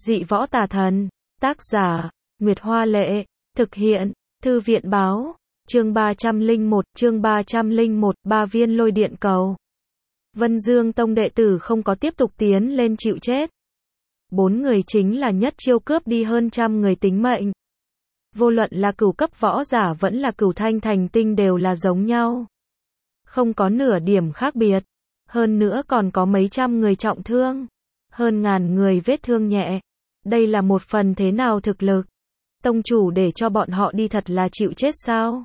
Dị võ tà thần. Tác giả, Nguyệt Hoa Lệ. Thực hiện, Thư viện Báo. Chương 301, ba viên lôi điện cầu. Vân Dương Tông đệ tử không có tiếp tục tiến lên chịu chết. 4 người chính là nhất chiêu cướp đi hơn trăm người tính mệnh. Vô luận là cửu cấp võ giả vẫn là cửu thanh thành tinh đều là giống nhau. Không có nửa điểm khác biệt. Hơn nữa còn có mấy trăm người trọng thương. Hơn ngàn người vết thương nhẹ. Đây là một phần thế nào thực lực? Tông chủ để cho bọn họ đi thật là chịu chết sao?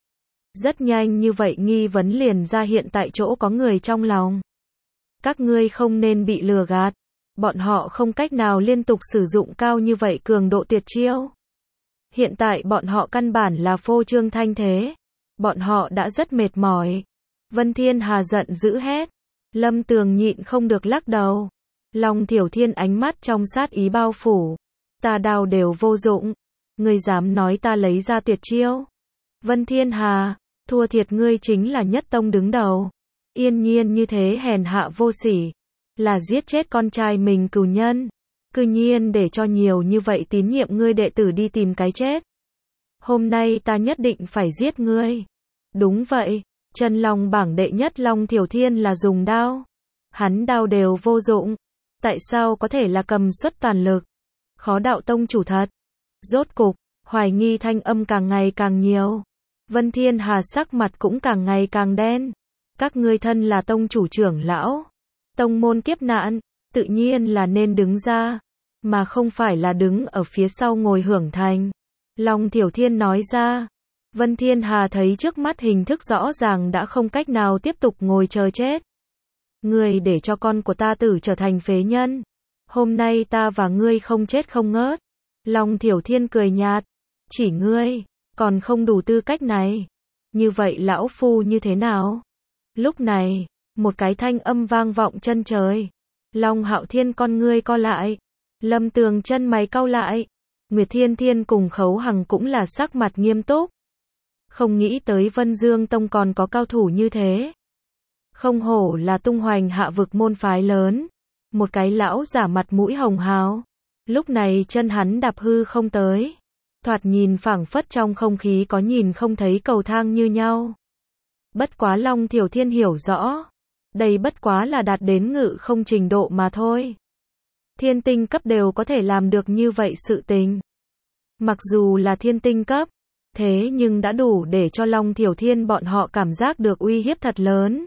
Rất nhanh như vậy nghi vấn liền ra hiện tại chỗ có người trong lòng. Các ngươi không nên bị lừa gạt. Bọn họ không cách nào liên tục sử dụng cao như vậy cường độ tuyệt chiêu. Hiện tại bọn họ căn bản là phô trương thanh thế. Bọn họ đã rất mệt mỏi. Vân Thiên Hà giận dữ hét. Lâm Tường nhịn không được lắc đầu. Long Thiểu Thiên ánh mắt trong sát ý bao phủ. Ta đao đều vô dụng. Ngươi dám nói ta lấy ra tuyệt chiêu. Vân Thiên Hà, thua thiệt ngươi chính là nhất tông đứng đầu. Yên nhiên như thế hèn hạ vô sỉ. Là giết chết con trai mình cừu nhân. Cư nhiên để cho nhiều như vậy tín nhiệm ngươi đệ tử đi tìm cái chết. Hôm nay ta nhất định phải giết ngươi. Đúng vậy, chân long bảng đệ nhất Long Thiểu Thiên là dùng đao. Hắn đao đều vô dụng. Tại sao có thể là cầm xuất toàn lực? Khó đạo tông chủ thật. Rốt cục, hoài nghi thanh âm càng ngày càng nhiều. Vân Thiên Hà sắc mặt cũng càng ngày càng đen. Các ngươi thân là tông chủ trưởng lão. Tông môn kiếp nạn, tự nhiên là nên đứng ra. Mà không phải là đứng ở phía sau ngồi hưởng thành. Long Thiểu Thiên nói ra. Vân Thiên Hà thấy trước mắt hình thức rõ ràng đã không cách nào tiếp tục ngồi chờ chết. Ngươi để cho con của ta tử trở thành phế nhân. Hôm nay ta và ngươi không chết không ngớt. Long Thiểu Thiên cười nhạt. Chỉ ngươi, còn không đủ tư cách này. Như vậy lão phu như thế nào? Lúc này, một cái thanh âm vang vọng chân trời. Long Hạo Thiên con ngươi co lại. Lâm Tường chân mày cau lại. Nguyệt Thiên Thiên cùng Khấu Hằng cũng là sắc mặt nghiêm túc. Không nghĩ tới Vân Dương Tông còn có cao thủ như thế. Không hổ là tung hoành hạ vực môn phái lớn. Một cái lão giả mặt mũi hồng hào. Lúc này chân hắn đạp hư không tới. Thoạt nhìn phảng phất trong không khí có nhìn không thấy cầu thang như nhau. Bất quá Long Thiểu Thiên hiểu rõ. Đây bất quá là đạt đến ngự không trình độ mà thôi. Thiên tinh cấp đều có thể làm được như vậy sự tình. Mặc dù là thiên tinh cấp, thế nhưng đã đủ để cho Long Thiểu Thiên bọn họ cảm giác được uy hiếp thật lớn.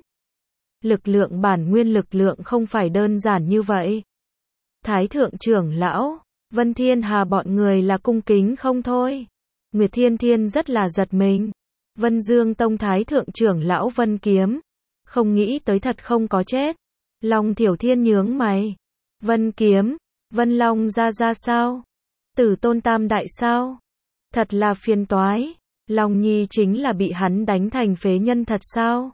Lực lượng bản nguyên lực lượng không phải đơn giản như vậy. Thái thượng trưởng lão, Vân Thiên Hà bọn người là cung kính không thôi. Nguyệt Thiên Thiên rất là giật mình. Vân Dương Tông Thái thượng trưởng lão Vân Kiếm. Không nghĩ tới thật không có chết. Long Thiểu Thiên nhướng mày. Vân Kiếm, Vân Long ra sao? Tử tôn tam đại sao? Thật là phiền toái. Long Nhi chính là bị hắn đánh thành phế nhân thật sao?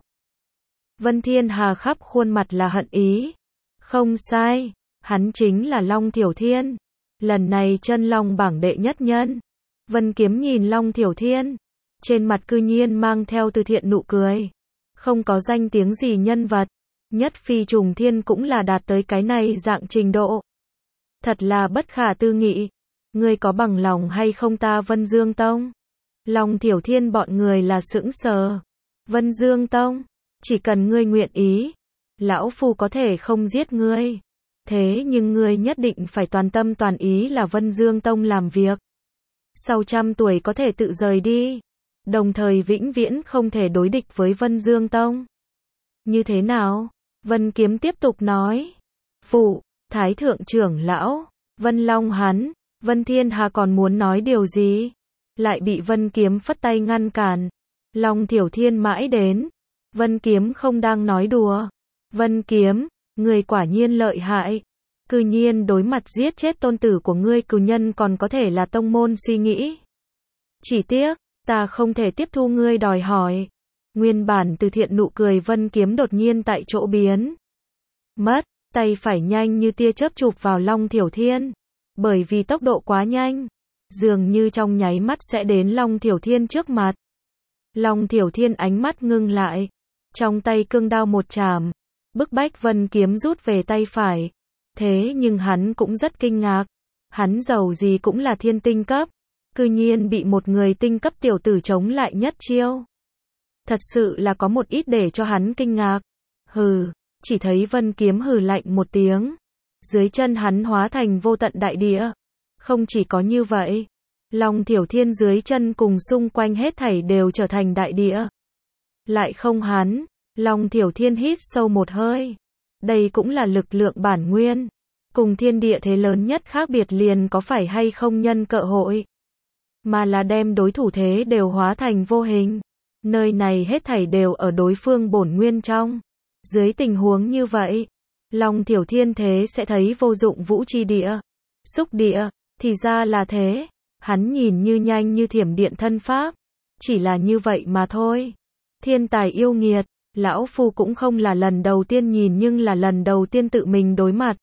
Vân Thiên Hà khắp khuôn mặt là hận ý. Không sai, hắn chính là Long Thiểu Thiên. Lần này chân long bảng đệ nhất nhân. Vân Kiếm nhìn Long Thiểu Thiên. Trên mặt cư nhiên mang theo từ thiện nụ cười. Không có danh tiếng gì nhân vật. Nhất phi trùng thiên cũng là đạt tới cái này dạng trình độ. Thật là bất khả tư nghị. Ngươi có bằng lòng hay không ta Vân Dương Tông? Long Thiểu Thiên bọn người là sững sờ. Vân Dương Tông, chỉ cần ngươi nguyện ý, lão phu có thể không giết ngươi. Thế nhưng ngươi nhất định phải toàn tâm toàn ý là Vân Dương Tông làm việc. Sau 100 tuổi có thể tự rời đi. Đồng thời vĩnh viễn không thể đối địch với Vân Dương Tông. Như thế nào? Vân Kiếm tiếp tục nói. Phụ, Thái thượng trưởng lão, Vân Long hắn, Vân Thiên Hà còn muốn nói điều gì? Lại bị Vân Kiếm phất tay ngăn cản. Long Thiểu Thiên mãi đến. Vân Kiếm không đang nói đùa. Vân Kiếm, người quả nhiên lợi hại. Cư nhiên đối mặt giết chết tôn tử của ngươi cừu nhân còn có thể là tông môn suy nghĩ. Chỉ tiếc, ta không thể tiếp thu ngươi đòi hỏi. Nguyên bản từ thiện nụ cười Vân Kiếm đột nhiên tại chỗ biến mất, tay phải nhanh như tia chớp chụp vào Long Thiểu Thiên. Bởi vì tốc độ quá nhanh, dường như trong nháy mắt sẽ đến Long Thiểu Thiên trước mặt. Long Thiểu Thiên ánh mắt ngưng lại, trong tay cương đao một chạm, bức bách Vân Kiếm rút về tay phải. Thế nhưng hắn cũng rất kinh ngạc. Hắn giàu gì cũng là thiên tinh cấp, cư nhiên bị một người tinh cấp tiểu tử chống lại nhất chiêu. Thật sự là có một ít để cho hắn kinh ngạc. Hừ, chỉ thấy Vân Kiếm hừ lạnh một tiếng. Dưới chân hắn hóa thành vô tận đại địa. Không chỉ có như vậy, Long Thiểu Thiên dưới chân cùng xung quanh hết thảy đều trở thành đại địa. Lại không hắn, Long Thiểu Thiên hít sâu một hơi. Đây cũng là lực lượng bản nguyên. Cùng thiên địa thế lớn nhất khác biệt liền có phải hay không nhân cơ hội. Mà là đem đối thủ thế đều hóa thành vô hình. Nơi này hết thảy đều ở đối phương bổn nguyên trong. Dưới tình huống như vậy, Long Thiểu Thiên thế sẽ thấy vô dụng vũ chi địa. Xúc địa, thì ra là thế. Hắn nhìn như nhanh như thiểm điện thân pháp. Chỉ là như vậy mà thôi. Thiên tài yêu nghiệt, lão phu cũng không là lần đầu tiên nhìn nhưng là lần đầu tiên tự mình đối mặt.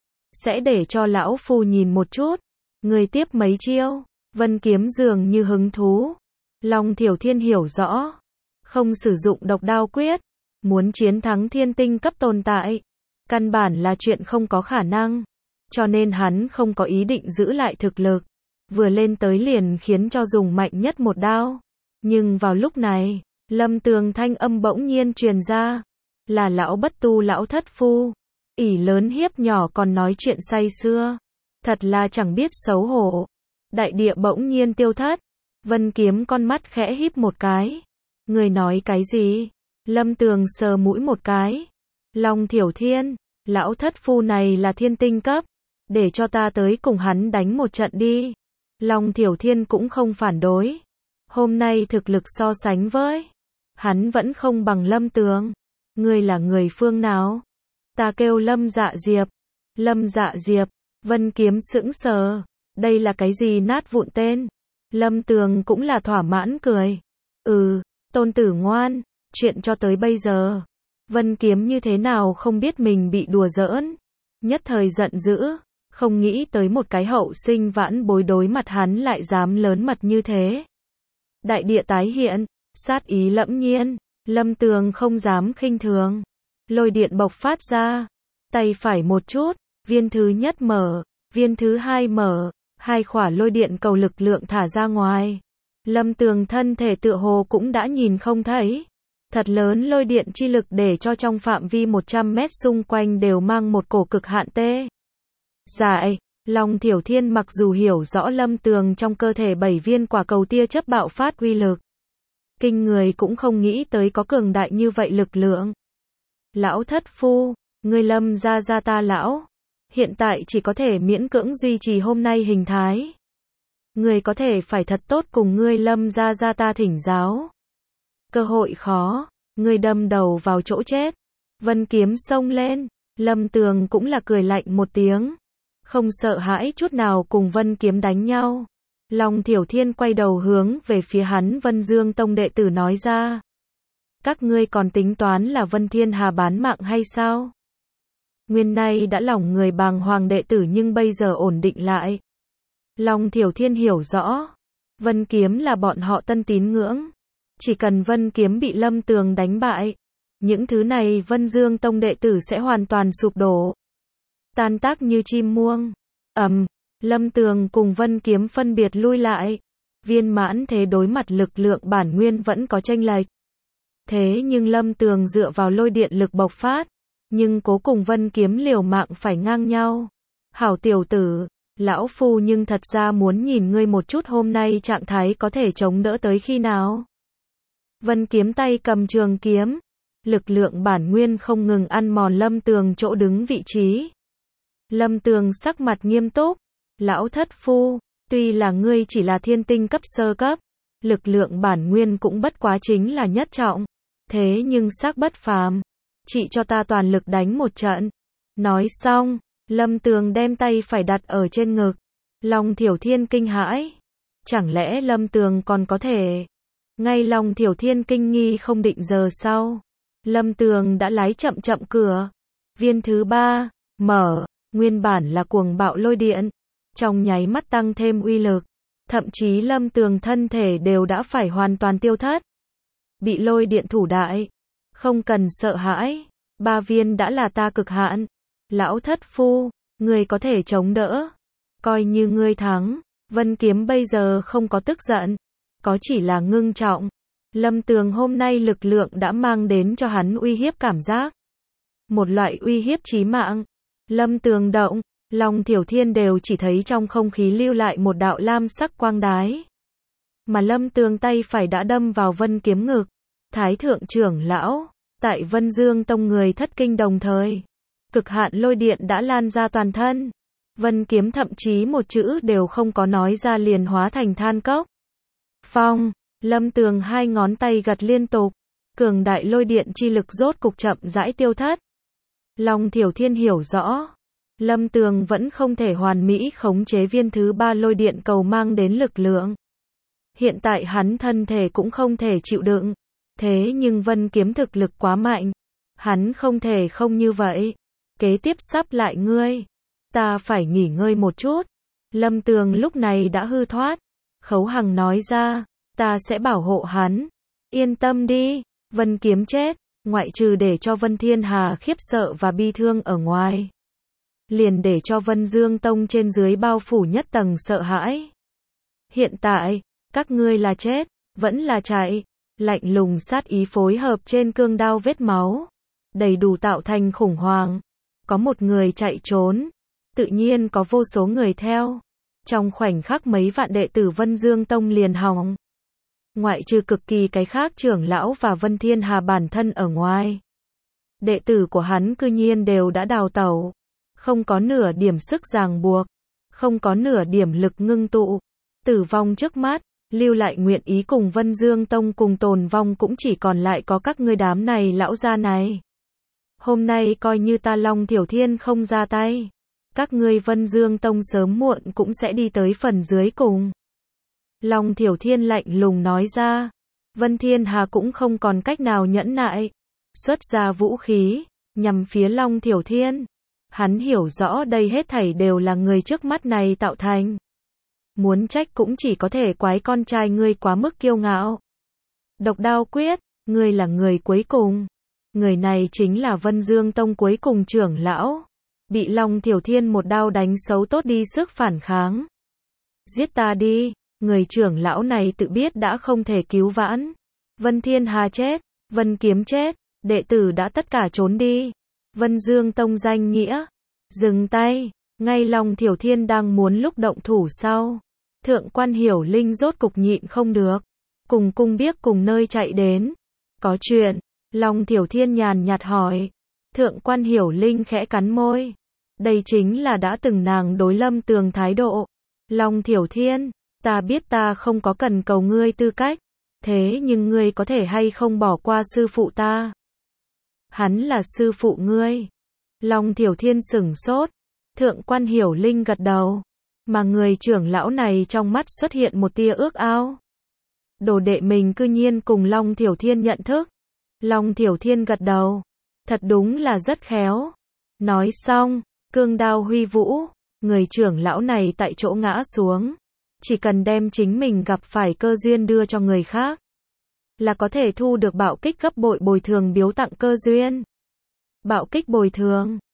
Sẽ để cho lão phu nhìn một chút. Người tiếp mấy chiêu. Vân Kiếm dường như hứng thú. Long Thiểu Thiên hiểu rõ. Không sử dụng độc đao quyết. Muốn chiến thắng thiên tinh cấp tồn tại. Căn bản là chuyện không có khả năng. Cho nên hắn không có ý định giữ lại thực lực. Vừa lên tới liền khiến cho dùng mạnh nhất một đao. Nhưng vào lúc này, Lâm Tường thanh âm bỗng nhiên truyền ra. Là lão bất tu lão thất phu. Ỷ lớn hiếp nhỏ còn nói chuyện say sưa. Thật là chẳng biết xấu hổ. Đại địa bỗng nhiên tiêu thất. Vân Kiếm con mắt khẽ híp một cái. Người nói cái gì? Lâm Tường sờ mũi một cái. Long Thiểu Thiên, lão thất phu này là thiên tinh cấp. Để cho ta tới cùng hắn đánh một trận đi. Long Thiểu Thiên cũng không phản đối. Hôm nay thực lực so sánh với hắn vẫn không bằng Lâm Tường. Ngươi là người phương nào? Ta kêu Lâm Dạ Diệp. Lâm Dạ Diệp, Vân Kiếm sững sờ. Đây là cái gì nát vụn tên? Lâm Tường cũng là thỏa mãn cười. Tôn tử ngoan, chuyện cho tới bây giờ. Vân Kiếm như thế nào không biết mình bị đùa giỡn. Nhất thời giận dữ, không nghĩ tới một cái hậu sinh vãn bối đối mặt hắn lại dám lớn mật như thế. Đại địa tái hiện, sát ý lẫm nhiên, Lâm Tường không dám khinh thường. Lôi điện bộc phát ra, tay phải một chút, viên thứ nhất mở, viên thứ hai mở, hai khỏa lôi điện cầu lực lượng thả ra ngoài. Lâm Tường thân thể tựa hồ cũng đã nhìn không thấy. Thật lớn lôi điện chi lực để cho trong phạm vi 100 mét xung quanh đều mang một cổ cực hạn tê. Dại, Long Thiểu Thiên mặc dù hiểu rõ Lâm Tường trong cơ thể 7 viên quả cầu tia chớp bạo phát uy lực. Kinh người cũng không nghĩ tới có cường đại như vậy lực lượng. Lão thất phu, ngươi Lâm gia ta lão. Hiện tại chỉ có thể miễn cưỡng duy trì hôm nay hình thái. Ngươi có thể phải thật tốt cùng ngươi Lâm gia ta thỉnh giáo. Cơ hội khó, ngươi đâm đầu vào chỗ chết. Vân Kiếm xông lên, Lâm Tường cũng là cười lạnh một tiếng. Không sợ hãi chút nào cùng Vân Kiếm đánh nhau. Long Thiểu Thiên quay đầu hướng về phía hắn Vân Dương Tông đệ tử nói ra. Các ngươi còn tính toán là Vân Thiên Hà bán mạng hay sao? Nguyên nay đã lòng người bàng hoàng đệ tử nhưng bây giờ ổn định lại. Long Thiểu Thiên hiểu rõ. Vân Kiếm là bọn họ tân tín ngưỡng. Chỉ cần Vân Kiếm bị Lâm Tường đánh bại. Những thứ này Vân Dương Tông đệ tử sẽ hoàn toàn sụp đổ. Tan tác như chim muông. Lâm Tường cùng Vân Kiếm phân biệt lui lại. Viên mãn thế đối mặt lực lượng bản nguyên vẫn có chênh lệch. Thế nhưng Lâm Tường dựa vào lôi điện lực bộc phát. Nhưng cố cùng Vân Kiếm liều mạng phải ngang nhau. Hảo tiểu tử, lão phu nhưng thật ra muốn nhìn ngươi một chút hôm nay trạng thái có thể chống đỡ tới khi nào. Vân Kiếm tay cầm trường kiếm. Lực lượng bản nguyên không ngừng ăn mòn Lâm Tường chỗ đứng vị trí. Lâm Tường sắc mặt nghiêm túc. Lão thất phu, tuy là ngươi chỉ là thiên tinh cấp sơ cấp. Lực lượng bản nguyên cũng bất quá chính là nhất trọng. Thế nhưng xác bất phàm. Chị cho ta toàn lực đánh một trận. Nói xong, Lâm Tường đem tay phải đặt ở trên ngực. Long Thiểu Thiên kinh hãi. Chẳng lẽ Lâm Tường còn có thể? Ngay Long Thiểu Thiên kinh nghi không định giờ sau. Lâm Tường đã lái chậm chậm cửa. Viên thứ 3, mở, nguyên bản là cuồng bạo lôi điện. Trong nháy mắt tăng thêm uy lực. Thậm chí Lâm Tường thân thể đều đã phải hoàn toàn tiêu thất. Bị lôi điện thủ đại. Không cần sợ hãi. 3 viên đã là ta cực hạn. Lão thất phu, người có thể chống đỡ. Coi như ngươi thắng. Vân Kiếm bây giờ không có tức giận, có chỉ là ngưng trọng. Lâm Tường hôm nay lực lượng đã mang đến cho hắn uy hiếp cảm giác. Một loại uy hiếp chí mạng. Lâm Tường động, Long Thiểu Thiên đều chỉ thấy trong không khí lưu lại một đạo lam sắc quang đái. Mà Lâm Tường tay phải đã đâm vào Vân Kiếm ngực. Thái thượng trưởng lão, tại Vân Dương Tông người thất kinh đồng thời. Cực hạn lôi điện đã lan ra toàn thân. Vân Kiếm thậm chí một chữ đều không có nói ra liền hóa thành than cốc. Phong, Lâm Tường hai ngón tay gật liên tục. Cường đại lôi điện chi lực rốt cục chậm rãi tiêu thất. Long Thiểu Thiên hiểu rõ. Lâm Tường vẫn không thể hoàn mỹ khống chế viên thứ 3 lôi điện cầu mang đến lực lượng. Hiện tại hắn thân thể cũng không thể chịu đựng. Thế nhưng Vân Kiếm thực lực quá mạnh. Hắn không thể không như vậy. Kế tiếp sắp lại ngươi. Ta phải nghỉ ngơi một chút. Lâm Tường lúc này đã hư thoát. Khấu Hằng nói ra. Ta sẽ bảo hộ hắn. Yên tâm đi. Vân Kiếm chết. Ngoại trừ để cho Vân Thiên Hà khiếp sợ và bi thương ở ngoài. Liền để cho Vân Dương Tông trên dưới bao phủ nhất tầng sợ hãi. Hiện tại, các ngươi là chết, vẫn là chạy. Lạnh lùng sát ý phối hợp trên cương đao vết máu. Đầy đủ tạo thành khủng hoảng. Có một người chạy trốn. Tự nhiên có vô số người theo. Trong khoảnh khắc mấy vạn đệ tử Vân Dương Tông liền hỏng. Ngoại trừ cực kỳ cái khác trưởng lão và Vân Thiên Hà bản thân ở ngoài. Đệ tử của hắn cư nhiên đều đã đào tẩu. Không có nửa điểm sức ràng buộc. Không có nửa điểm lực ngưng tụ. Tử vong trước mắt. Lưu lại nguyện ý cùng Vân Dương Tông cùng tồn vong cũng chỉ còn lại có các ngươi đám này lão gia này. Hôm nay coi như ta Long Thiểu Thiên không ra tay. Các ngươi Vân Dương Tông sớm muộn cũng sẽ đi tới phần dưới cùng. Long Thiểu Thiên lạnh lùng nói ra. Vân Thiên Hà cũng không còn cách nào nhẫn nại. Xuất ra vũ khí, nhằm phía Long Thiểu Thiên. Hắn hiểu rõ đây hết thảy đều là người trước mắt này tạo thành. Muốn trách cũng chỉ có thể quái con trai ngươi quá mức kiêu ngạo. Độc đao quyết, ngươi là người cuối cùng. Người này chính là Vân Dương Tông cuối cùng trưởng lão. Bị Long Thiểu Thiên một đao đánh xấu tốt đi sức phản kháng. Giết ta đi, người trưởng lão này tự biết đã không thể cứu vãn. Vân Thiên Hà chết, Vân Kiếm chết, đệ tử đã tất cả trốn đi. Vân Dương Tông danh nghĩa. Dừng tay, ngay Long Thiểu Thiên đang muốn lúc động thủ sau. Thượng quan Hiểu Linh rốt cục nhịn không được. Cùng cung biếc cùng nơi chạy đến. Có chuyện, Long Thiểu Thiên nhàn nhạt hỏi. Thượng quan Hiểu Linh khẽ cắn môi. Đây chính là đã từng nàng đối Lâm Tường thái độ. Long Thiểu Thiên, ta biết ta không có cần cầu ngươi tư cách. Thế nhưng ngươi có thể hay không bỏ qua sư phụ ta? Hắn là sư phụ ngươi. Long Thiểu Thiên sửng sốt. Thượng quan Hiểu Linh gật đầu. Mà người trưởng lão này trong mắt xuất hiện một tia ước ao. Đồ đệ mình cư nhiên cùng Long Thiểu Thiên nhận thức. Long Thiểu Thiên gật đầu. Thật đúng là rất khéo. Nói xong, cương đao huy vũ. Người trưởng lão này tại chỗ ngã xuống. Chỉ cần đem chính mình gặp phải cơ duyên đưa cho người khác. Là có thể thu được bạo kích gấp bội bồi thường biếu tặng cơ duyên. Bạo kích bồi thường.